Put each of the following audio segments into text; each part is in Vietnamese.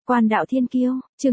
Quan đạo thiên kiêu, chương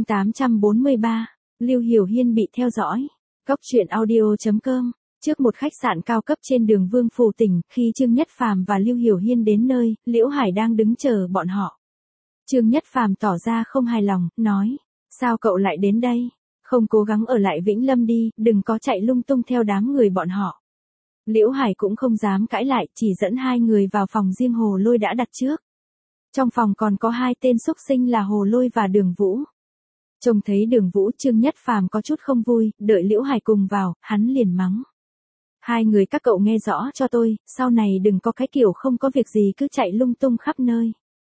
843, Lưu Hiểu Hiên bị theo dõi. Góc truyện audio.com. Trước một khách sạn cao cấp trên đường Vương Phủ Tỉnh, khi Trương Nhất Phàm và Lưu Hiểu Hiên đến nơi, Liễu Hải đang đứng chờ bọn họ. Trương Nhất Phàm tỏ ra không hài lòng, nói, sao cậu lại đến đây? Không cố gắng ở lại Vĩnh Lâm đi, đừng có chạy lung tung theo đám người bọn họ. Liễu Hải cũng không dám cãi lại, chỉ dẫn hai người vào phòng riêng Hồ Lôi đã đặt trước. Trong phòng còn có hai tên xúc sinh là Hồ Lôi và Đường Vũ. Trông thấy Đường Vũ, Trương Nhất Phàm có chút không vui, đợi Liễu Hải cùng vào, hắn liền mắng. Hai người các cậu nghe rõ cho tôi, sau này đừng có cái kiểu không có việc gì cứ chạy lung tung khắp nơi.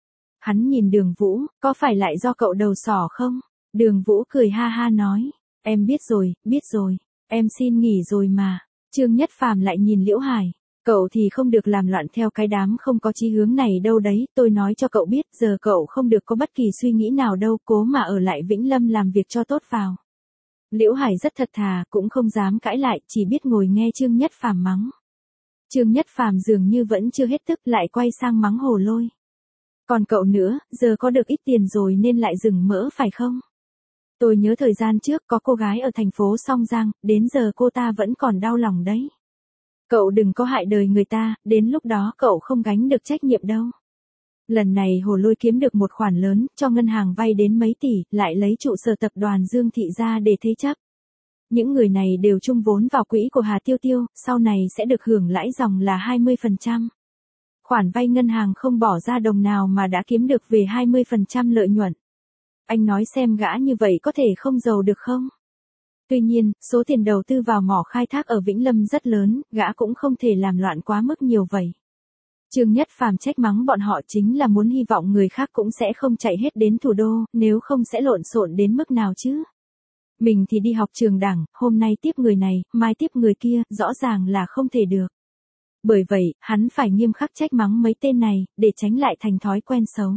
Hắn nhìn Đường Vũ, có phải lại do cậu đầu sỏ không? Đường Vũ cười ha ha nói, em biết rồi, em xin nghỉ rồi mà. Trương Nhất Phàm lại nhìn Liễu Hải. Cậu thì không được làm loạn theo cái đám không có chí hướng này đâu đấy, tôi nói cho cậu biết, giờ cậu không được có bất kỳ suy nghĩ nào đâu, cố mà ở lại Vĩnh Lâm làm việc cho tốt vào. Liễu Hải rất thật thà, cũng không dám cãi lại, chỉ biết ngồi nghe Trương Nhất Phàm mắng. Trương Nhất Phàm dường như vẫn chưa hết tức, lại quay sang mắng Hồ Lôi. Còn cậu nữa, giờ có được ít tiền rồi nên lại dừng mỡ phải không? Tôi nhớ thời gian trước có cô gái ở thành phố Song Giang, đến giờ cô ta vẫn còn đau lòng đấy. Cậu đừng có hại đời người ta, đến lúc đó cậu không gánh được trách nhiệm đâu. Lần này Hồ Lôi kiếm được một khoản lớn, cho ngân hàng vay đến mấy tỷ, lại lấy trụ sở tập đoàn Dương Thị ra để thế chấp. Những người này đều chung vốn vào quỹ của Hà Tiêu Tiêu, sau này sẽ được hưởng lãi dòng là 20%. Khoản vay ngân hàng không bỏ ra đồng nào mà đã kiếm được về 20% lợi nhuận. Anh nói xem gã như vậy có thể không giàu được không? Tuy nhiên, số tiền đầu tư vào mỏ khai thác ở Vĩnh Lâm rất lớn, gã cũng không thể làm loạn quá mức nhiều vậy. Trương Nhất Phàm trách mắng bọn họ chính là muốn hy vọng người khác cũng sẽ không chạy hết đến thủ đô, nếu không sẽ lộn xộn đến mức nào chứ. Mình thì đi học trường đảng, hôm nay tiếp người này, mai tiếp người kia, rõ ràng là không thể được. Bởi vậy, hắn phải nghiêm khắc trách mắng mấy tên này, để tránh lại thành thói quen xấu.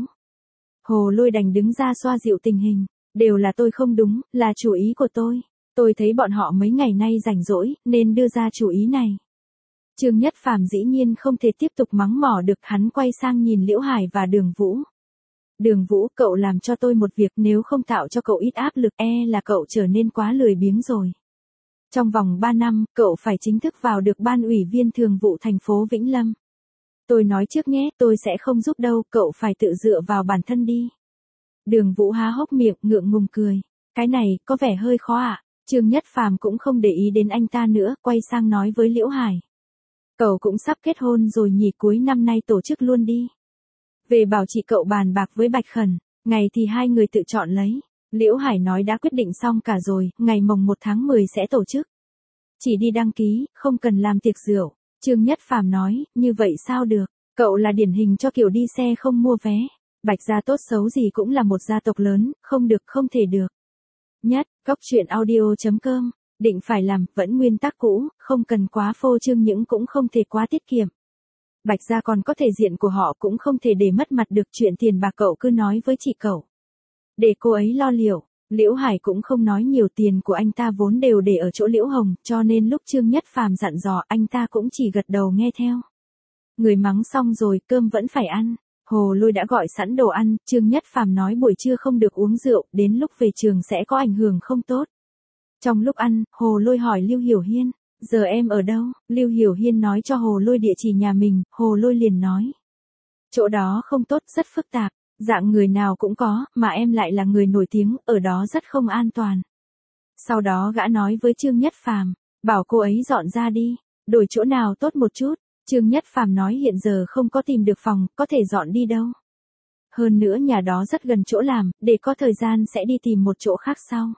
Hồ Lôi đành đứng ra xoa dịu tình hình, đều là tôi không đúng, là chủ ý của tôi. Tôi thấy bọn họ mấy ngày nay rảnh rỗi, nên đưa ra chủ ý này. Trương Nhất Phàm dĩ nhiên không thể tiếp tục mắng mỏ được, hắn quay sang nhìn Liễu Hải và Đường Vũ. Đường Vũ, cậu làm cho tôi một việc, nếu không tạo cho cậu ít áp lực, là cậu trở nên quá lười biếng rồi. Trong vòng 3 năm, cậu phải chính thức vào được ban ủy viên thường vụ thành phố Vĩnh Lâm. Tôi nói trước nhé, tôi sẽ không giúp đâu, cậu phải tự dựa vào bản thân đi. Đường Vũ há hốc miệng, ngượng ngùng cười. Cái này, có vẻ hơi khó ạ. Trương Nhất Phàm cũng không để ý đến anh ta nữa, quay sang nói với Liễu Hải. Cậu cũng sắp kết hôn rồi nhỉ, cuối năm nay tổ chức luôn đi. Về bảo chị cậu bàn bạc với Bạch Khẩn, ngày thì hai người tự chọn lấy. Liễu Hải nói đã quyết định xong cả rồi, ngày mồng 1 tháng 10 sẽ tổ chức. Chỉ đi đăng ký, không cần làm tiệc rượu. Trương Nhất Phàm nói, như vậy sao được, cậu là điển hình cho kiểu đi xe không mua vé. Bạch gia tốt xấu gì cũng là một gia tộc lớn, không được, không thể được. Nhất, góc truyện audio.com, định phải làm, vẫn nguyên tắc cũ, không cần quá phô trương nhưng cũng không thể quá tiết kiệm. Bạch gia còn có thể diện của họ cũng không thể để mất mặt được, chuyện tiền bạc cậu cứ nói với chị cậu. Để cô ấy lo liệu. Liễu Hải cũng không nói nhiều, tiền của anh ta vốn đều để ở chỗ Liễu Hồng, cho nên lúc Trương Nhất Phàm dặn dò anh ta cũng chỉ gật đầu nghe theo. Người mắng xong rồi, cơm vẫn phải ăn. Hồ Lôi đã gọi sẵn đồ ăn, Trương Nhất Phàm nói buổi trưa không được uống rượu, đến lúc về trường sẽ có ảnh hưởng không tốt. Trong lúc ăn, Hồ Lôi hỏi Lưu Hiểu Hiên, giờ em ở đâu? Lưu Hiểu Hiên nói cho Hồ Lôi địa chỉ nhà mình, Hồ Lôi liền nói. Chỗ đó không tốt, rất phức tạp, dạng người nào cũng có, mà em lại là người nổi tiếng, ở đó rất không an toàn. Sau đó gã nói với Trương Nhất Phàm, bảo cô ấy dọn ra đi, đổi chỗ nào tốt một chút. Trương Nhất Phàm nói hiện giờ không có tìm được phòng, có thể dọn đi đâu. Hơn nữa nhà đó rất gần chỗ làm, để có thời gian sẽ đi tìm một chỗ khác sau.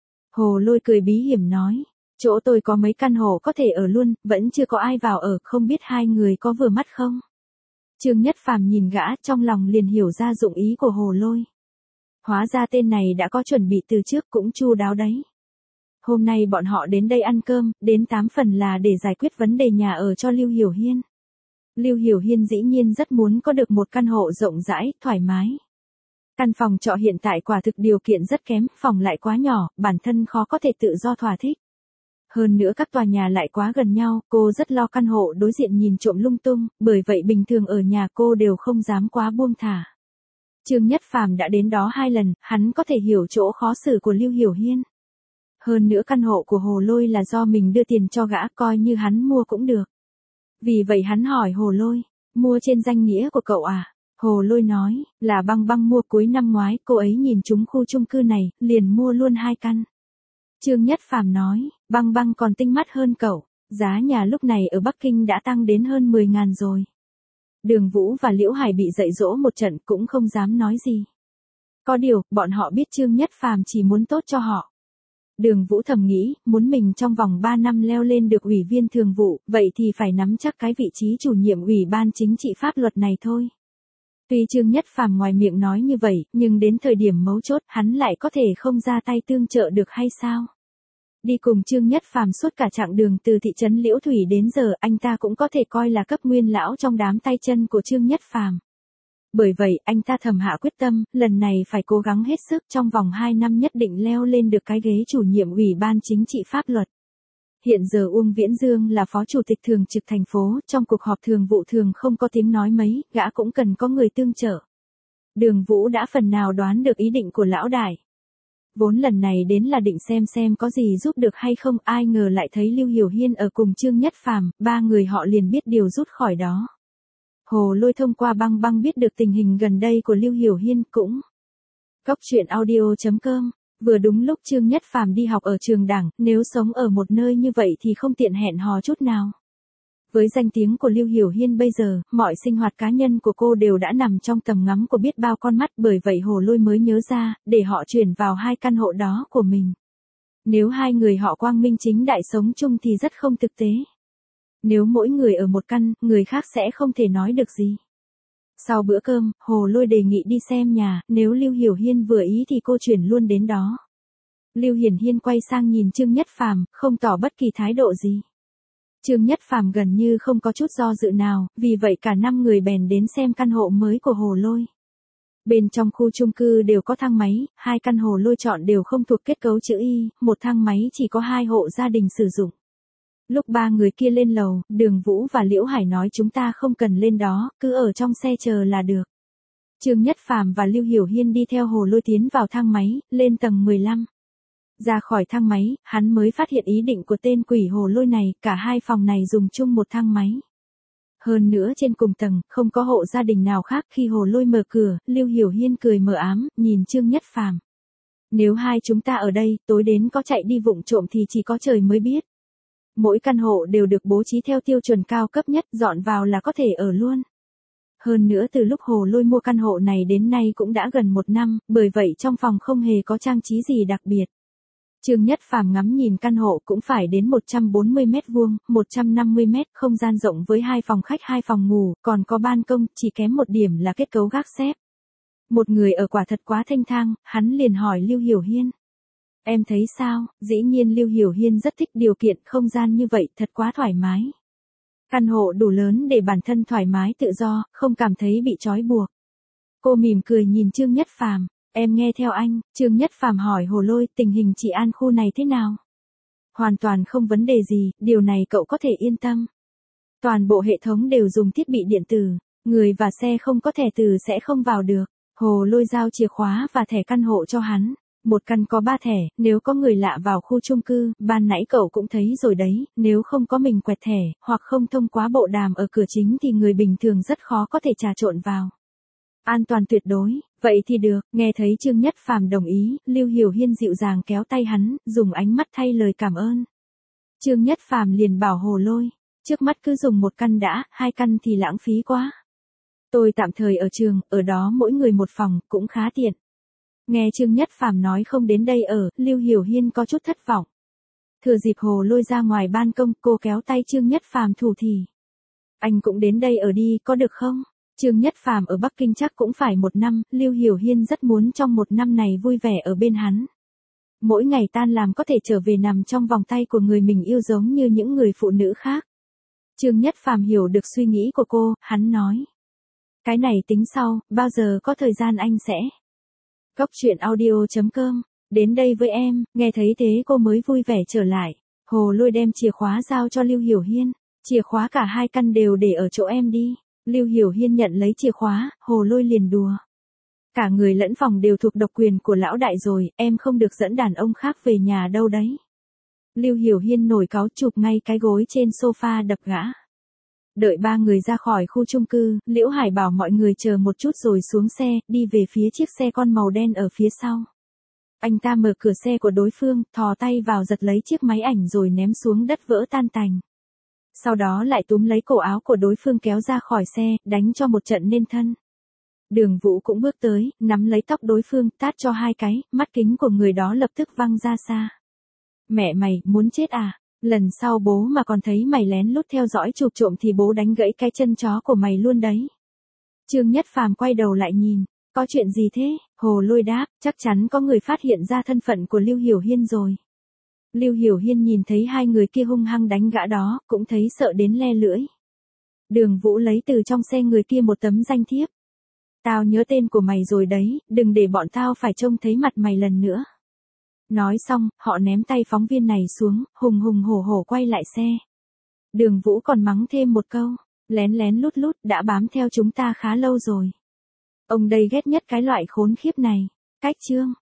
Hồ Lôi cười bí hiểm nói, chỗ tôi có mấy căn hộ có thể ở luôn, vẫn chưa có ai vào ở, không biết hai người có vừa mắt không? Trương Nhất Phàm nhìn gã, trong lòng liền hiểu ra dụng ý của Hồ Lôi. Hóa ra tên này đã có chuẩn bị từ trước, cũng chu đáo đấy. Hôm nay bọn họ đến đây ăn cơm, đến 8 phần là để giải quyết vấn đề nhà ở cho Lưu Hiểu Hiên. Lưu Hiểu Hiên dĩ nhiên rất muốn có được một căn hộ rộng rãi, thoải mái. Căn phòng trọ hiện tại quả thực điều kiện rất kém, phòng lại quá nhỏ, bản thân khó có thể tự do thỏa thích. Hơn nữa các tòa nhà lại quá gần nhau, cô rất lo căn hộ đối diện nhìn trộm lung tung, bởi vậy bình thường ở nhà cô đều không dám quá buông thả. Trương Nhất Phàm đã đến đó 2 lần, hắn có thể hiểu chỗ khó xử của Lưu Hiểu Hiên. Hơn nữa căn hộ của Hồ Lôi là do mình đưa tiền cho gã, coi như hắn mua cũng được. Vì vậy hắn hỏi Hồ Lôi, mua trên danh nghĩa của cậu à? Hồ Lôi nói, là Băng Băng mua cuối năm ngoái, cô ấy nhìn trúng khu chung cư này, liền mua luôn 2 căn. Trương Nhất Phàm nói, Băng Băng còn tinh mắt hơn cậu, giá nhà lúc này ở Bắc Kinh đã tăng đến hơn 10.000 rồi. Đường Vũ và Liễu Hải bị dạy dỗ một trận cũng không dám nói gì. Có điều, bọn họ biết Trương Nhất Phàm chỉ muốn tốt cho họ. Đường Vũ thầm nghĩ, muốn mình trong vòng 3 năm leo lên được ủy viên thường vụ, vậy thì phải nắm chắc cái vị trí chủ nhiệm ủy ban chính trị pháp luật này thôi. Tuy Trương Nhất Phàm ngoài miệng nói như vậy, nhưng đến thời điểm mấu chốt, hắn lại có thể không ra tay tương trợ được hay sao? Đi cùng Trương Nhất Phàm suốt cả chặng đường từ thị trấn Liễu Thủy đến giờ, anh ta cũng có thể coi là cấp nguyên lão trong đám tay chân của Trương Nhất Phàm. Bởi vậy, anh ta thầm hạ quyết tâm, lần này phải cố gắng hết sức, trong vòng 2 năm nhất định leo lên được cái ghế chủ nhiệm ủy ban chính trị pháp luật. Hiện giờ Uông Viễn Dương là phó chủ tịch thường trực thành phố, trong cuộc họp thường vụ thường không có tiếng nói mấy, gã cũng cần có người tương trợ. Đường Vũ đã phần nào đoán được ý định của lão đại. Vốn lần này đến là định xem có gì giúp được hay không, ai ngờ lại thấy Lưu Hiểu Hiên ở cùng Trương Nhất Phàm, 3 người họ liền biết điều rút khỏi đó. Hồ Lôi thông qua Băng Băng biết được tình hình gần đây của Lưu Hiểu Hiên cũng. Cóc truyện audio.com, vừa đúng lúc Trương Nhất Phàm đi học ở trường Đảng, nếu sống ở một nơi như vậy thì không tiện hẹn hò chút nào. Với danh tiếng của Lưu Hiểu Hiên bây giờ, mọi sinh hoạt cá nhân của cô đều đã nằm trong tầm ngắm của biết bao con mắt, bởi vậy Hồ Lôi mới nhớ ra, để họ chuyển vào 2 căn hộ đó của mình. Nếu 2 người họ quang minh chính đại sống chung thì rất không thực tế. Nếu mỗi người ở một căn, người khác sẽ không thể nói được gì. Sau bữa cơm, Hồ Lôi đề nghị đi xem nhà, nếu Lưu Hiểu Hiên vừa ý thì cô chuyển luôn đến đó. Lưu Hiển Hiên quay sang nhìn Trương Nhất Phàm, không tỏ bất kỳ thái độ gì. Trương Nhất Phàm gần như không có chút do dự nào, vì vậy cả 5 người bèn đến xem căn hộ mới của Hồ Lôi. Bên trong khu chung cư đều có thang máy, 2 căn Hồ Lôi chọn đều không thuộc kết cấu chữ Y, một thang máy chỉ có 2 hộ gia đình sử dụng. Lúc 3 người kia lên lầu, Đường Vũ và Liễu Hải nói chúng ta không cần lên đó, cứ ở trong xe chờ là được. Trương Nhất Phàm và Lưu Hiểu Hiên đi theo Hồ Lôi tiến vào thang máy, lên tầng 15. Ra khỏi thang máy, hắn mới phát hiện ý định của tên quỷ Hồ Lôi này, cả 2 phòng này dùng chung một thang máy. Hơn nữa trên cùng tầng, không có hộ gia đình nào khác. Khi Hồ Lôi mở cửa, Lưu Hiểu Hiên cười mờ ám, nhìn Trương Nhất Phàm. Nếu 2 chúng ta ở đây, tối đến có chạy đi vụng trộm thì chỉ có trời mới biết. Mỗi căn hộ đều được bố trí theo tiêu chuẩn cao cấp nhất, dọn vào là có thể ở luôn. Hơn nữa từ lúc Hồ Lôi mua căn hộ này đến nay cũng đã gần 1 năm, bởi vậy trong phòng không hề có trang trí gì đặc biệt. Trương Nhất Phàm ngắm nhìn căn hộ cũng phải đến 140 mét vuông, 150 mét, không gian rộng với 2 phòng khách 2 phòng ngủ, còn có ban công, chỉ kém một điểm là kết cấu gác xép. Một người ở quả thật quá thênh thang, hắn liền hỏi Lưu Hiểu Hiên. Em thấy sao? Dĩ nhiên Lưu Hiểu Hiên rất thích điều kiện không gian như vậy, thật quá thoải mái. Căn hộ đủ lớn để bản thân thoải mái tự do, không cảm thấy bị trói buộc. Cô mỉm cười nhìn Trương Nhất Phàm. Em nghe theo anh. Trương Nhất Phàm hỏi Hồ Lôi tình hình trị an khu này thế nào? Hoàn toàn không vấn đề gì, điều này cậu có thể yên tâm. Toàn bộ hệ thống đều dùng thiết bị điện tử, người và xe không có thẻ từ sẽ không vào được. Hồ Lôi giao chìa khóa và thẻ căn hộ cho hắn. Một căn có 3 thẻ, nếu có người lạ vào khu chung cư, ban nãy cậu cũng thấy rồi đấy, nếu không có mình quẹt thẻ, hoặc không thông qua bộ đàm ở cửa chính thì người bình thường rất khó có thể trà trộn vào. An toàn tuyệt đối, vậy thì được. Nghe thấy Trương Nhất Phàm đồng ý, Lưu Hiểu Hiên dịu dàng kéo tay hắn, dùng ánh mắt thay lời cảm ơn. Trương Nhất Phàm liền bảo Hồ Lôi, trước mắt cứ dùng 1 căn đã, 2 căn thì lãng phí quá. Tôi tạm thời ở trường, ở đó mỗi người 1 phòng, cũng khá tiện. Nghe Trương Nhất Phàm nói không đến đây ở, Lưu Hiểu Hiên có chút thất vọng. Thừa dịp Hồ Lôi ra ngoài ban công, cô kéo tay Trương Nhất Phàm thủ thỉ. Anh cũng đến đây ở đi, có được không? Trương Nhất Phàm ở Bắc Kinh chắc cũng phải 1 năm, Lưu Hiểu Hiên rất muốn trong 1 năm này vui vẻ ở bên hắn. Mỗi ngày tan làm có thể trở về nằm trong vòng tay của người mình yêu giống như những người phụ nữ khác. Trương Nhất Phàm hiểu được suy nghĩ của cô, hắn nói. Cái này tính sau, bao giờ có thời gian anh sẽ. Cóc truyện audio.com, đến đây với em. Nghe thấy thế cô mới vui vẻ trở lại. Hồ Lôi đem chìa khóa giao cho Lưu Hiểu Hiên. Chìa khóa cả 2 căn đều để ở chỗ em đi. Lưu Hiểu Hiên nhận lấy chìa khóa, Hồ Lôi liền đùa. Cả người lẫn phòng đều thuộc độc quyền của lão đại rồi, em không được dẫn đàn ông khác về nhà đâu đấy. Lưu Hiểu Hiên nổi cáu chụp ngay cái gối trên sofa đập gã. Đợi ba người ra khỏi khu chung cư, Liễu Hải bảo mọi người chờ một chút rồi xuống xe, đi về phía chiếc xe con màu đen ở phía sau. Anh ta mở cửa xe của đối phương, thò tay vào giật lấy chiếc máy ảnh rồi ném xuống đất vỡ tan tành. Sau đó lại túm lấy cổ áo của đối phương kéo ra khỏi xe, đánh cho một trận nên thân. Đường Vũ cũng bước tới, nắm lấy tóc đối phương, tát cho 2 cái, mắt kính của người đó lập tức văng ra xa. Mẹ mày, muốn chết à? Lần sau bố mà còn thấy mày lén lút theo dõi chụp trộm thì bố đánh gãy cái chân chó của mày luôn đấy. Trương Nhất Phàm quay đầu lại nhìn, có chuyện gì thế? Hồ Lôi đáp, chắc chắn có người phát hiện ra thân phận của Lưu Hiểu Hiên rồi. Lưu Hiểu Hiên nhìn thấy hai người kia hung hăng đánh gã đó, cũng thấy sợ đến le lưỡi. Đường Vũ lấy từ trong xe người kia một tấm danh thiếp. Tao nhớ tên của mày rồi đấy, đừng để bọn tao phải trông thấy mặt mày lần nữa. Nói xong, họ ném tay phóng viên này xuống, hùng hùng hổ hổ quay lại xe. Đường Vũ còn mắng thêm một câu, lén lén lút lút đã bám theo chúng ta khá lâu rồi. Ông đây ghét nhất cái loại khốn khiếp này. Cách chương